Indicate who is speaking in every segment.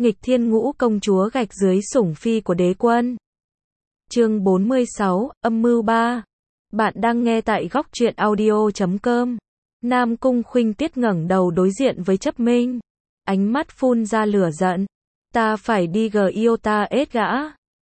Speaker 1: Nghịch thiên ngũ công chúa gạch dưới sủng phi của đế quân. Chương 46, âm mưu 3. Bạn đang nghe tại góc truyện audio.com. Nam Cung Khuynh Tiết ngẩng đầu đối diện với Chấp Minh. Ánh mắt phun ra lửa giận. Ta phải đi Giotas gã.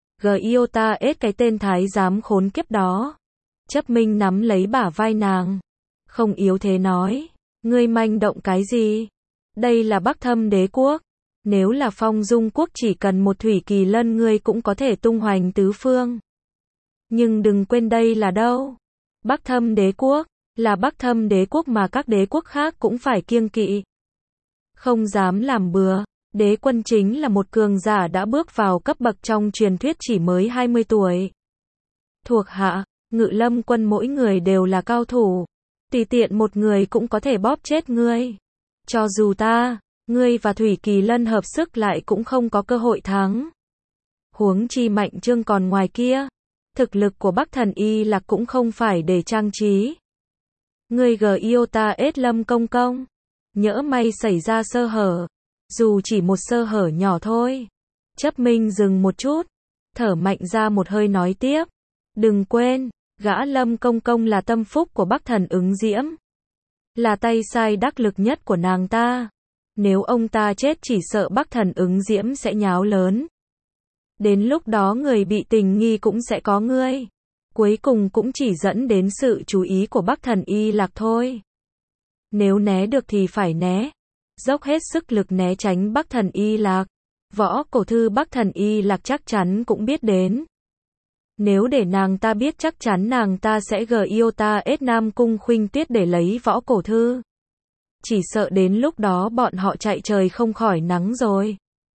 Speaker 1: Giotas cái tên thái giám khốn kiếp đó. Chấp Minh nắm lấy bả vai nàng. Không yếu thế nói. Ngươi manh động cái gì? Đây là Bắc Thâm đế quốc. Nếu là Phong Dung quốc chỉ cần một thủy kỳ lân ngươi cũng có thể tung hoành tứ phương. Nhưng đừng quên đây là đâu? Bắc Thâm đế quốc, là Bắc Thâm đế quốc mà các đế quốc khác cũng phải kiêng kỵ. Không dám làm bừa, đế quân chính là một cường giả đã bước vào cấp bậc trong truyền thuyết chỉ mới 20 tuổi. Thuộc hạ, Ngự Lâm quân mỗi người đều là cao thủ. Tùy tiện một người cũng có thể bóp chết ngươi. Cho dù ta, ngươi và Thủy Kỳ Lân hợp sức lại cũng không có cơ hội thắng. Huống chi Mạnh Trương còn ngoài kia. Thực lực của Bắc Thần Y Lạc cũng không phải để trang trí. Ngươi Giotas Lâm công công. Nhỡ may xảy ra sơ hở. Dù chỉ một sơ hở nhỏ thôi. Chấp Minh dừng một chút. Thở mạnh ra một hơi nói tiếp. Đừng quên, gã Lâm công công là tâm phúc của Bắc Thần Ứng Diễm. Là tay sai đắc lực nhất của nàng ta. Nếu ông ta chết chỉ sợ Bắc Thần Ứng Diễm sẽ nháo lớn. Đến lúc đó người bị tình nghi cũng sẽ có ngươi. Cuối cùng cũng chỉ dẫn đến sự chú ý của Bắc Thần Y Lạc thôi. Nếu né được thì phải né. Dốc hết sức lực né tránh Bắc Thần Y Lạc. Võ cổ thư Bắc Thần Y Lạc chắc chắn cũng biết đến. Nếu để nàng ta biết chắc chắn nàng ta sẽ Giotas Nam Cung Khuynh Tiết để lấy võ cổ thư. Chỉ sợ đến lúc đó bọn họ chạy trời không khỏi nắng rồi.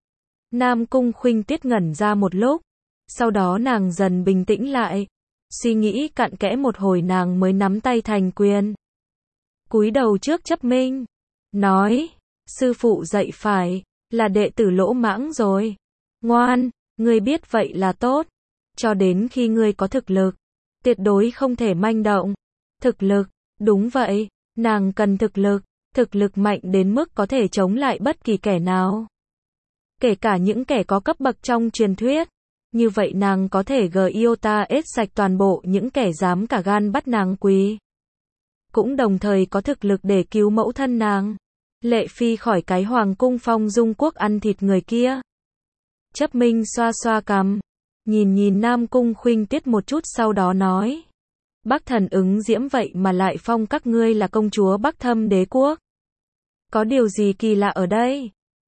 Speaker 1: Nam Cung Khuynh Tiết ngẩn ra một lúc. Sau đó nàng dần bình tĩnh lại. Suy nghĩ cặn kẽ một hồi nàng mới nắm tay thành quyền. Cúi đầu trước Chấp Minh. Nói. Sư phụ dạy phải. Là đệ tử lỗ mãng rồi. Ngoan. Ngươi biết vậy là tốt. Cho đến khi ngươi có thực lực. Tuyệt đối không thể manh động. Thực lực. Đúng vậy. Nàng cần thực lực. Thực lực mạnh đến mức có thể chống lại bất kỳ kẻ nào. Kể cả những kẻ có cấp bậc trong truyền thuyết. Như vậy nàng có thể Giotas sạch toàn bộ những kẻ dám cả gan bắt nàng quỳ. Cũng đồng thời có thực lực để cứu mẫu thân nàng. Lệ phi khỏi cái hoàng cung Phong Dung quốc ăn thịt người kia. Chấp Minh xoa xoa cằm. Nhìn Nam Cung Khuynh Tiết một chút sau đó nói. Bắc Thần Ứng Diễm vậy mà lại phong các ngươi là công chúa Bắc Thâm đế quốc. Có điều gì kỳ lạ ở đây?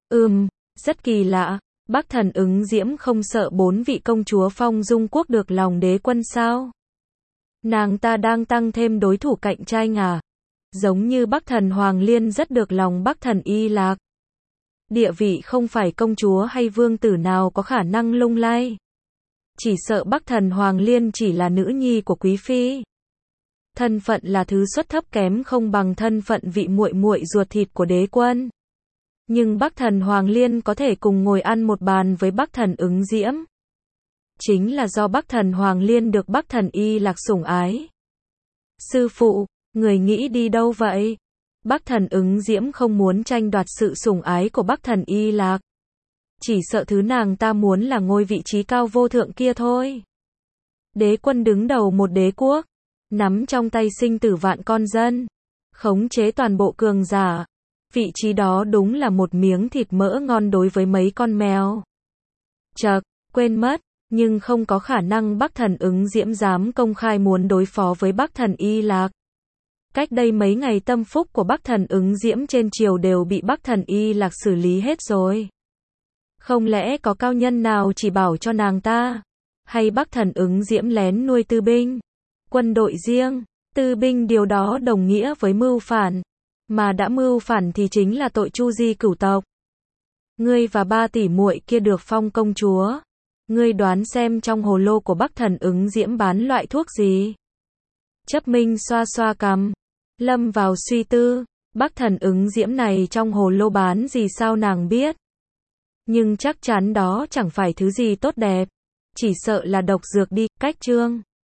Speaker 1: Rất kỳ lạ. Bắc Thần Ứng Diễm không sợ 4 vị công chúa Phong Dung quốc được lòng đế quân sao? Nàng ta đang tăng thêm đối thủ cạnh tranh à? Giống như Bắc Thần Hoàng Liên rất được lòng Bắc Thần Y Lạc. Địa vị không phải công chúa hay vương tử nào có khả năng lung lay. Chỉ sợ Bắc Thần Hoàng Liên chỉ là nữ nhi của quý phi. Thân phận là thứ xuất thấp kém không bằng thân phận vị muội muội ruột thịt của đế quân. Nhưng Bắc Thần Hoàng Liên có thể cùng ngồi ăn một bàn với Bắc Thần Ứng Diễm. Chính là do Bắc Thần Hoàng Liên được Bắc Thần Y Lạc sủng ái. Sư phụ, người nghĩ đi đâu vậy? Bắc Thần Ứng Diễm không muốn tranh đoạt sự sủng ái của Bắc Thần Y Lạc. Chỉ sợ thứ nàng ta muốn là ngôi vị trí cao vô thượng kia thôi. Đế quân đứng đầu một đế quốc. Nắm trong tay sinh tử vạn con dân. Khống chế toàn bộ cường giả. Vị trí đó đúng là một miếng thịt mỡ ngon đối với mấy con mèo. Chậc, quên mất. Nhưng không có khả năng Bắc Thần Ứng Diễm dám công khai muốn đối phó với Bắc Thần Y Lạc. Cách đây mấy ngày tâm phúc của Bắc Thần Ứng Diễm trên triều đều bị Bắc Thần Y Lạc xử lý hết rồi. Không lẽ có cao nhân nào chỉ bảo cho nàng ta? Hay Bắc Thần Ứng Diễm lén nuôi tư binh? Quân đội riêng, tư binh điều đó đồng nghĩa với mưu phản. Mà đã mưu phản thì chính là tội chu di cửu tộc. Ngươi và 3 tỷ muội kia được phong công chúa. Ngươi đoán xem trong hồ lô của Bắc Thần Ứng Diễm bán loại thuốc gì? Chấp Minh xoa xoa cằm. Lâm vào suy tư. Bắc Thần Ứng Diễm này trong hồ lô bán gì sao nàng biết? Nhưng chắc chắn đó chẳng phải thứ gì tốt đẹp. Chỉ sợ là độc dược đi. Cách chương